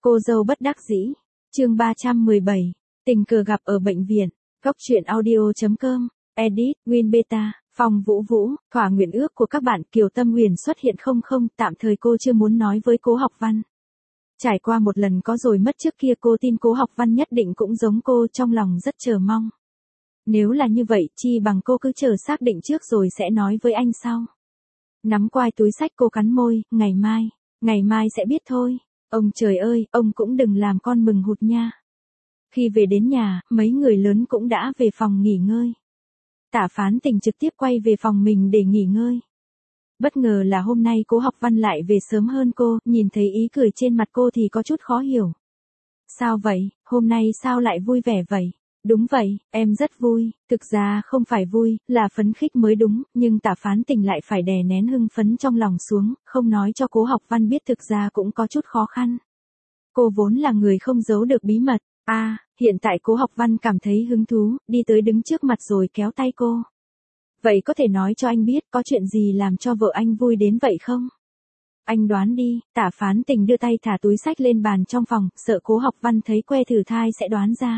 Cô dâu bất đắc dĩ. Chương 317. Tình cờ gặp ở bệnh viện. Góc truyện audio.com. Edit, Win Beta, Phong Vũ Vũ, thỏa nguyện ước của các bạn. Kiều Tâm Huyền xuất hiện không, tạm thời cô chưa muốn nói với Cố Học Văn. Trải qua một lần có rồi mất trước kia, cô tin Cố Học Văn nhất định cũng giống cô, trong lòng rất chờ mong. Nếu là như vậy, chi bằng cô cứ chờ xác định trước rồi sẽ nói với anh sau. Nắm quai túi xách, cô cắn môi, ngày mai sẽ biết thôi. Ông trời ơi, ông cũng đừng làm con mừng hụt nha. Khi về đến nhà, mấy người lớn cũng đã về phòng nghỉ ngơi. Tả Phán Tình trực tiếp quay về phòng mình để nghỉ ngơi. Bất ngờ là hôm nay Cố Học Văn lại về sớm hơn cô, nhìn thấy ý cười trên mặt cô thì có chút khó hiểu. Sao vậy, hôm nay sao lại vui vẻ vậy? Đúng vậy, em rất vui, thực ra không phải vui, là phấn khích mới đúng, nhưng Tả Phán Tình lại phải đè nén hưng phấn trong lòng xuống, không nói cho Cố Học Văn biết thực ra cũng có chút khó khăn. Cô vốn là người không giấu được bí mật. Hiện tại Cố Học Văn cảm thấy hứng thú, đi tới đứng trước mặt rồi kéo tay cô. Vậy có thể nói cho anh biết có chuyện gì làm cho vợ anh vui đến vậy không? Anh đoán đi. Tả Phán Tình đưa tay thả túi xách lên bàn trong phòng, sợ Cố Học Văn thấy que thử thai sẽ đoán ra.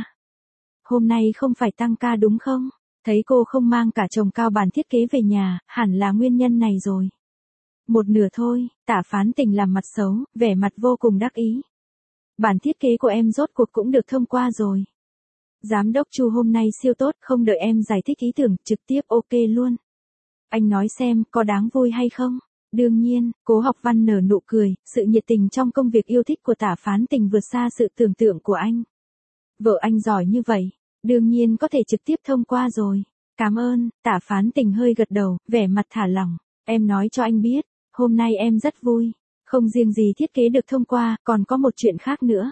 Hôm nay không phải tăng ca đúng không? Thấy cô không mang cả chồng cao bàn thiết kế về nhà, hẳn là nguyên nhân này rồi. Một nửa thôi. Tả Phán Tình làm mặt xấu, vẻ mặt vô cùng đắc ý. Bản thiết kế của em rốt cuộc cũng được thông qua rồi. Giám đốc Chu hôm nay siêu tốt, không đợi em giải thích ý tưởng, trực tiếp ok luôn. Anh nói xem, có đáng vui hay không? Đương nhiên. Cố Học Văn nở nụ cười, sự nhiệt tình trong công việc yêu thích của Tả Phán Tình vượt xa sự tưởng tượng của anh. Vợ anh giỏi như vậy, đương nhiên có thể trực tiếp thông qua rồi. Cảm ơn. Tả Phán Tình hơi gật đầu, vẻ mặt thả lỏng. Em nói cho anh biết, hôm nay em rất vui. Không riêng gì thiết kế được thông qua, còn có một chuyện khác nữa.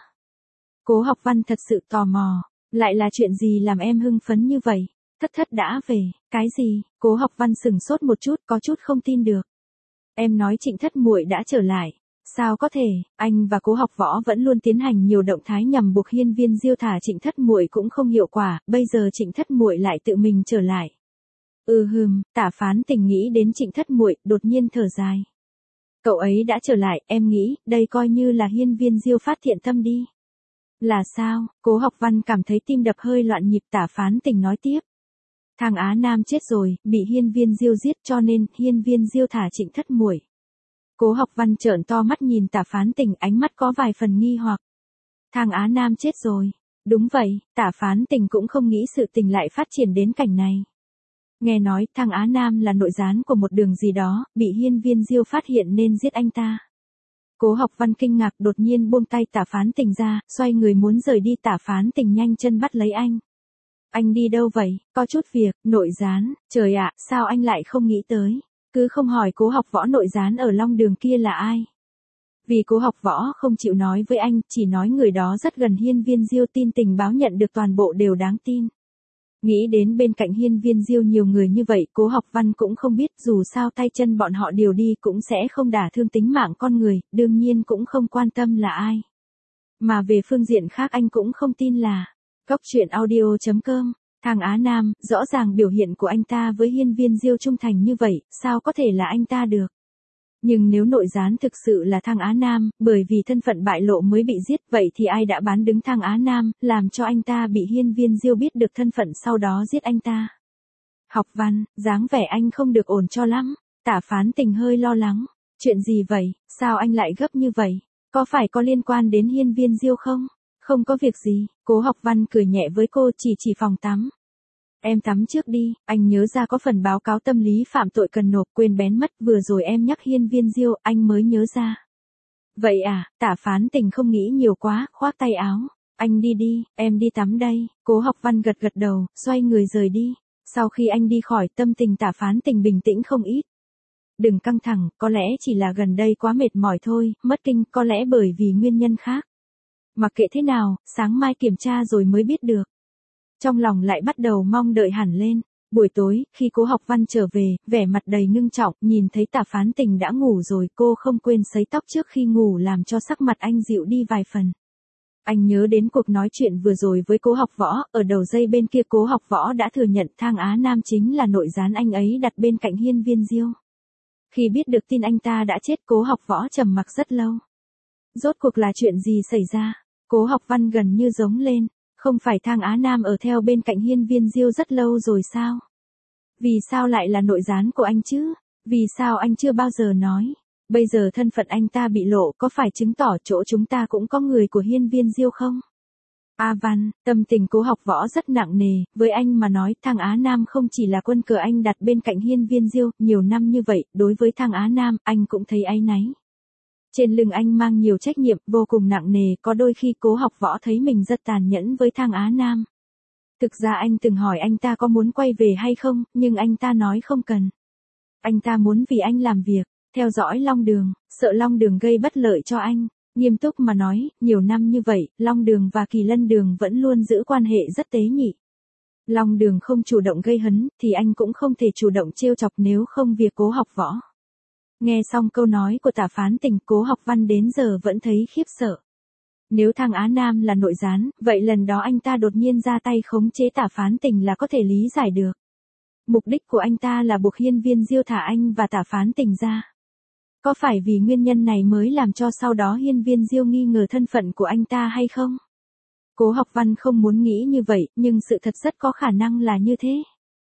Cố Học Văn thật sự tò mò, lại là chuyện gì làm em hưng phấn như vậy? Thất đã về, cái gì? Cố Học Văn sững sốt một chút, có chút không tin được. Em nói Trịnh Thất muội đã trở lại. Sao có thể? Anh và Cố Học Võ vẫn luôn tiến hành nhiều động thái nhằm buộc Hiên Viên Diêu thả Trịnh Thất muội cũng không hiệu quả, bây giờ Trịnh Thất muội lại tự mình trở lại. Tả Phán Tình nghĩ đến Trịnh Thất muội, đột nhiên thở dài. Cậu ấy đã trở lại, em nghĩ, đây coi như là Hiên Viên Diêu phát thiện tâm đi. Là sao? Cố Học Văn cảm thấy tim đập hơi loạn nhịp. Tả Phán Tình nói tiếp. Thằng Á Nam chết rồi, bị Hiên Viên Diêu giết, cho nên Hiên Viên Diêu thả Trịnh Thất muội. Cố Học Văn trợn to mắt nhìn Tả Phán Tình, ánh mắt có vài phần nghi hoặc. Thằng Á Nam chết rồi. Đúng vậy. Tả Phán Tình cũng không nghĩ sự tình lại phát triển đến cảnh này. Nghe nói thằng Á Nam là nội gián của một đường gì đó, bị Hiên Viên Diêu phát hiện nên giết anh ta. Cố Học Văn kinh ngạc, đột nhiên buông tay Tả Phán Tình ra, xoay người muốn rời đi. Tả Phán Tình nhanh chân bắt lấy anh. Anh đi đâu vậy? Có chút việc. Nội gián? Trời ạ, sao anh lại không nghĩ tới? Cứ không hỏi Cố Học Võ nội gián ở Long Đường kia là ai. Vì Cố Học Võ không chịu nói với anh, chỉ nói người đó rất gần Hiên Viên Diêu, tin tình báo nhận được toàn bộ đều đáng tin. Nghĩ đến bên cạnh Hiên Viên Diêu nhiều người như vậy, Cố Học Văn cũng không biết, dù sao tay chân bọn họ đều đi cũng sẽ không đả thương tính mạng con người, đương nhiên cũng không quan tâm là ai. Mà về phương diện khác anh cũng không tin là Góc truyện audio.com. Thằng Á Nam, rõ ràng biểu hiện của anh ta với Hiên Viên Diêu trung thành như vậy, sao có thể là anh ta được? Nhưng nếu nội gián thực sự là thằng Á Nam, bởi vì thân phận bại lộ mới bị giết, vậy thì ai đã bán đứng thằng Á Nam, làm cho anh ta bị Hiên Viên Diêu biết được thân phận sau đó giết anh ta? Học Văn, dáng vẻ anh không được ổn cho lắm. Tả Phán Tình hơi lo lắng. Chuyện gì vậy, sao anh lại gấp như vậy? Có phải có liên quan đến Hiên Viên Diêu không? Không có việc gì. Cố Học Văn cười nhẹ với cô, chỉ phòng tắm. Em tắm trước đi, anh nhớ ra có phần báo cáo tâm lý phạm tội cần nộp, quên bén mất, vừa rồi em nhắc Hiên Viên Diêu, anh mới nhớ ra. Vậy à? Tả Phán Tình không nghĩ nhiều quá, khoác tay áo. Anh đi, em đi tắm đây. Cố Học Văn gật đầu, xoay người rời đi. Sau khi anh đi khỏi, tâm tình Tả Phán Tình bình tĩnh không ít. Đừng căng thẳng, có lẽ chỉ là gần đây quá mệt mỏi thôi, mất kinh, có lẽ bởi vì nguyên nhân khác. Mặc kệ thế nào, sáng mai kiểm tra rồi mới biết được. Trong lòng lại bắt đầu mong đợi hẳn lên. Buổi tối, khi Cố Học Văn trở về, vẻ mặt đầy ngưng trọng, nhìn thấy Tả Phán Tình đã ngủ rồi, cô không quên sấy tóc trước khi ngủ làm cho sắc mặt anh dịu đi vài phần. Anh nhớ đến cuộc nói chuyện vừa rồi với Cố Học Võ, ở đầu dây bên kia Cố Học Võ đã thừa nhận thang Á Nam chính là nội gián anh ấy đặt bên cạnh Hiên Viên Diêu. Khi biết được tin anh ta đã chết, Cố Học Võ trầm mặc rất lâu. Rốt cuộc là chuyện gì xảy ra? Cố Học Văn gần như giống lên, không phải Thang Á Nam ở theo bên cạnh Hiên Viên Diêu rất lâu rồi sao? Vì sao lại là nội gián của anh chứ? Vì sao anh chưa bao giờ nói? Bây giờ thân phận anh ta bị lộ có phải chứng tỏ chỗ chúng ta cũng có người của Hiên Viên Diêu không? A Văn, tâm tình Cố Học Võ rất nặng nề, với anh mà nói Thang Á Nam không chỉ là quân cờ anh đặt bên cạnh Hiên Viên Diêu, nhiều năm như vậy, đối với Thang Á Nam, anh cũng thấy áy náy. Trên lưng anh mang nhiều trách nhiệm, vô cùng nặng nề, có đôi khi Cố Học Võ thấy mình rất tàn nhẫn với Thang Á Nam. Thực ra anh từng hỏi anh ta có muốn quay về hay không, nhưng anh ta nói không cần. Anh ta muốn vì anh làm việc, theo dõi Long Đường, sợ Long Đường gây bất lợi cho anh. Nghiêm túc mà nói, nhiều năm như vậy, Long Đường và Kỳ Lân Đường vẫn luôn giữ quan hệ rất tế nhị. Long Đường không chủ động gây hấn, thì anh cũng không thể chủ động trêu chọc nếu không việc Cố Học Võ. Nghe xong câu nói của Tả Phán Tình, Cố Học Văn đến giờ vẫn thấy khiếp sợ. Nếu Thang Á Nam là nội gián, vậy lần đó anh ta đột nhiên ra tay khống chế Tả Phán Tình là có thể lý giải được. Mục đích của anh ta là buộc Hiên Viên Diêu thả anh và Tả Phán Tình ra. Có phải vì nguyên nhân này mới làm cho sau đó Hiên Viên Diêu nghi ngờ thân phận của anh ta hay không? Cố Học Văn không muốn nghĩ như vậy, nhưng sự thật rất có khả năng là như thế.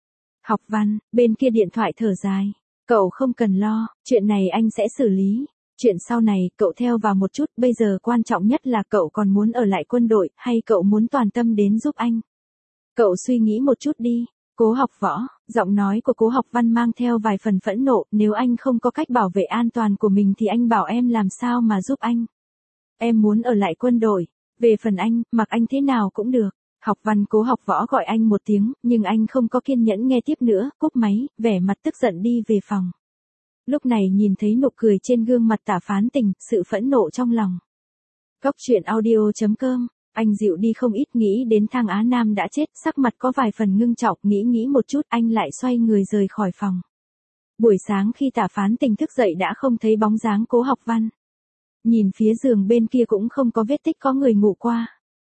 Học Văn, bên kia điện thoại thở dài. Cậu không cần lo, chuyện này anh sẽ xử lý. Chuyện sau này, cậu theo vào một chút, bây giờ quan trọng nhất là cậu còn muốn ở lại quân đội, hay cậu muốn toàn tâm đến giúp anh. Cậu suy nghĩ một chút đi. Cố Học Võ, giọng nói của Cố Học Văn mang theo vài phần phẫn nộ, nếu anh không có cách bảo vệ an toàn của mình thì anh bảo em làm sao mà giúp anh. Em muốn ở lại quân đội, về phần anh, mặc anh thế nào cũng được. Học Văn Cố Học Võ gọi anh một tiếng, nhưng anh không có kiên nhẫn nghe tiếp nữa, cúp máy, vẻ mặt tức giận đi về phòng. Lúc này nhìn thấy nụ cười trên gương mặt Tả Phán Tình, sự phẫn nộ trong lòng. Cốc truyện audio.com, anh dịu đi không ít, nghĩ đến Thang Á Nam đã chết, sắc mặt có vài phần ngưng trọng, nghĩ một chút, anh lại xoay người rời khỏi phòng. Buổi sáng khi Tả Phán Tình thức dậy đã không thấy bóng dáng Cố Học Văn. Nhìn phía giường bên kia cũng không có vết tích có người ngủ qua.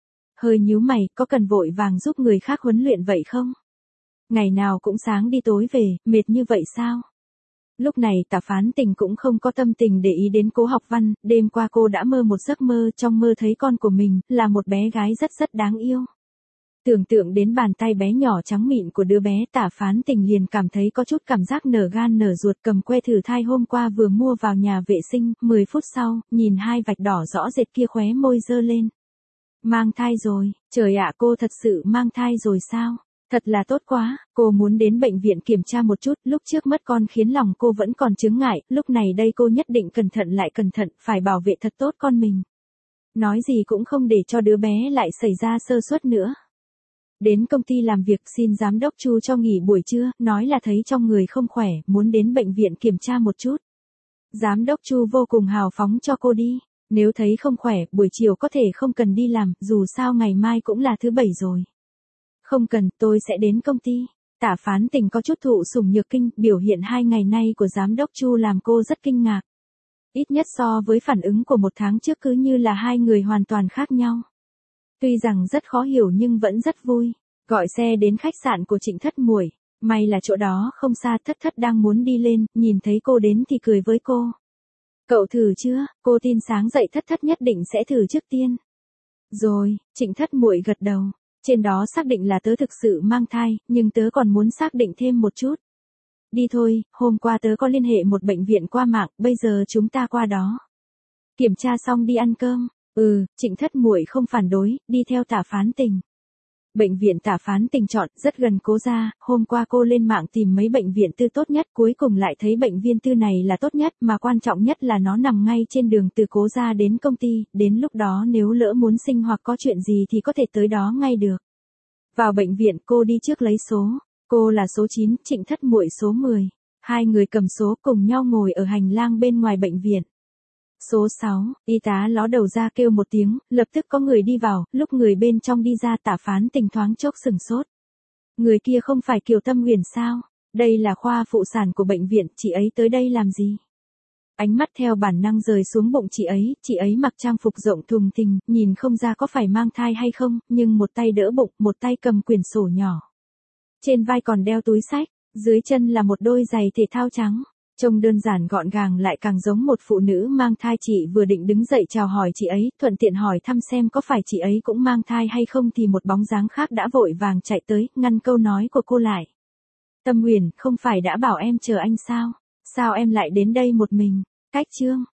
Hơi nhíu mày, có cần vội vàng giúp người khác huấn luyện vậy không? Ngày nào cũng sáng đi tối về, mệt như vậy sao? Lúc này Tả Phán Tình cũng không có tâm tình để ý đến Cố Học Văn, đêm qua cô đã mơ một giấc mơ, trong mơ thấy con của mình, là một bé gái rất đáng yêu. Tưởng tượng đến bàn tay bé nhỏ trắng mịn của đứa bé, Tả Phán Tình liền cảm thấy có chút cảm giác nở gan nở ruột, cầm que thử thai hôm qua vừa mua vào nhà vệ sinh, 10 phút sau, nhìn hai vạch đỏ rõ rệt kia khóe môi dơ lên. Mang thai rồi, trời ạ, cô thật sự mang thai rồi sao? Thật là tốt quá, cô muốn đến bệnh viện kiểm tra một chút, lúc trước mất con khiến lòng cô vẫn còn chướng ngại, lúc này đây cô nhất định cẩn thận lại cẩn thận, phải bảo vệ thật tốt con mình. Nói gì cũng không để cho đứa bé lại xảy ra sơ suất nữa. Đến công ty làm việc, xin giám đốc Chu cho nghỉ buổi trưa, nói là thấy trong người không khỏe, muốn đến bệnh viện kiểm tra một chút. Giám đốc Chu vô cùng hào phóng cho cô đi. Nếu thấy không khỏe, buổi chiều có thể không cần đi làm, dù sao ngày mai cũng là thứ Bảy rồi. Không cần, tôi sẽ đến công ty. Tả Phán Tình có chút thụ sủng nhược kinh, biểu hiện 2 ngày nay của giám đốc Chu làm cô rất kinh ngạc. Ít nhất so với phản ứng của 1 tháng trước cứ như là hai người hoàn toàn khác nhau. Tuy rằng rất khó hiểu nhưng vẫn rất vui. Gọi xe đến khách sạn của Trịnh Thất Muội. May là chỗ đó không xa, Thất Thất đang muốn đi lên, nhìn thấy cô đến thì cười với cô. Cậu thử chưa? Cô tin sáng dậy Thất Thất nhất định sẽ thử trước tiên. Rồi, Trịnh Thất Muội gật đầu. Trên đó xác định là tớ thực sự mang thai, nhưng tớ còn muốn xác định thêm một chút. Đi thôi, hôm qua tớ có liên hệ một bệnh viện qua mạng, bây giờ chúng ta qua đó. Kiểm tra xong đi ăn cơm. Trịnh Thất Muội không phản đối, đi theo Tả Phán Tình. Bệnh viện Tả Phán Tình chọn, rất gần Cố gia, hôm qua cô lên mạng tìm mấy bệnh viện tư tốt nhất, cuối cùng lại thấy bệnh viện tư này là tốt nhất, mà quan trọng nhất là nó nằm ngay trên đường từ Cố gia đến công ty, đến lúc đó nếu lỡ muốn sinh hoặc có chuyện gì thì có thể tới đó ngay được. Vào bệnh viện, cô đi trước lấy số, cô là số 9, Trịnh Thất Muội số 10. Hai người cầm số cùng nhau ngồi ở hành lang bên ngoài bệnh viện. Số 6, y tá ló đầu ra kêu một tiếng, lập tức có người đi vào, lúc người bên trong đi ra Tả Phán Tình thoáng chốc sừng sốt. Người kia không phải Kiều Tâm Huyền sao? Đây là khoa phụ sản của bệnh viện, chị ấy tới đây làm gì? Ánh mắt theo bản năng rời xuống bụng chị ấy mặc trang phục rộng thùng thình, nhìn không ra có phải mang thai hay không, nhưng một tay đỡ bụng, một tay cầm quyển sổ nhỏ. Trên vai còn đeo túi xách, dưới chân là một đôi giày thể thao trắng. Trông đơn giản gọn gàng lại càng giống một phụ nữ mang thai. Chị vừa định đứng dậy chào hỏi chị ấy, thuận tiện hỏi thăm xem có phải chị ấy cũng mang thai hay không thì một bóng dáng khác đã vội vàng chạy tới, ngăn câu nói của cô lại. Tâm Huyền, không phải đã bảo em chờ anh sao? Sao em lại đến đây một mình? Cách Trương.